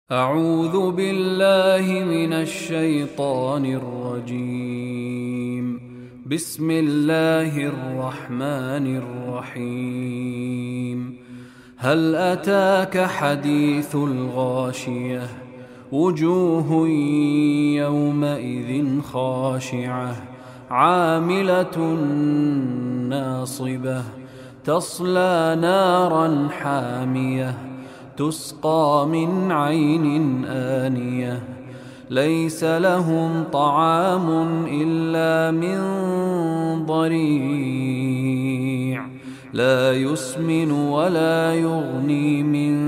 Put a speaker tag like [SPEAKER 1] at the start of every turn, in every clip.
[SPEAKER 1] أعوذ بالله من الشيطان الرجيم. بسم الله الرحمن الرحيم. هل أتاك حديث الغاشية؟ وجوه يومئذ خاشعة عاملة ناصبة تصلى نارا حامية تسقى من عين آنية ليس لهم طعام إلا من ضريع لا يسمن ولا يغني من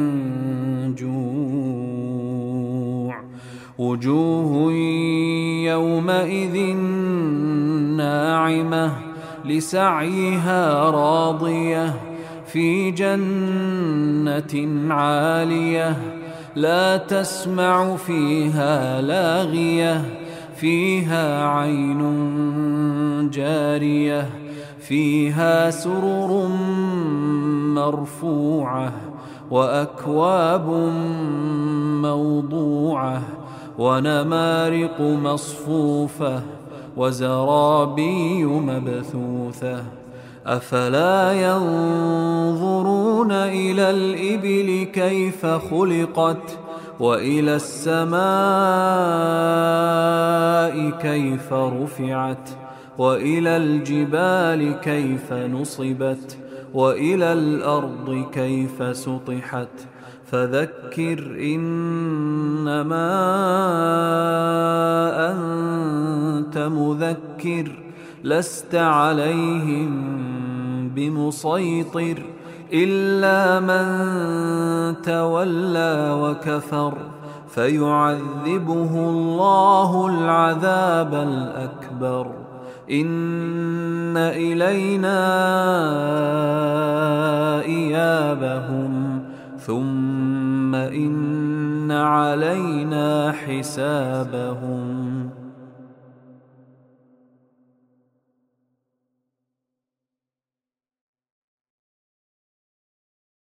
[SPEAKER 1] جوع. وجوه يومئذ ناعمة لسعيها راضية في جنة عالية لا تسمع فيها لاغية فيها عين جارية فيها سرر مرفوعة وأكواب موضوعة ونمارق مصفوفة وزرابي مبثوثة. أفلا ينظرون إلى الإبل كيف خلقت وإلى السماء كيف رفعت وإلى الجبال كيف نصبت وإلى الأرض كيف سطحت. فذكر إنما أنت مذكر لست عليهم بمسيطر إلا من تولى وكفر فيعذبه الله العذاب الأكبر. إن إلينا إيابهم ثم إن علينا حسابهم.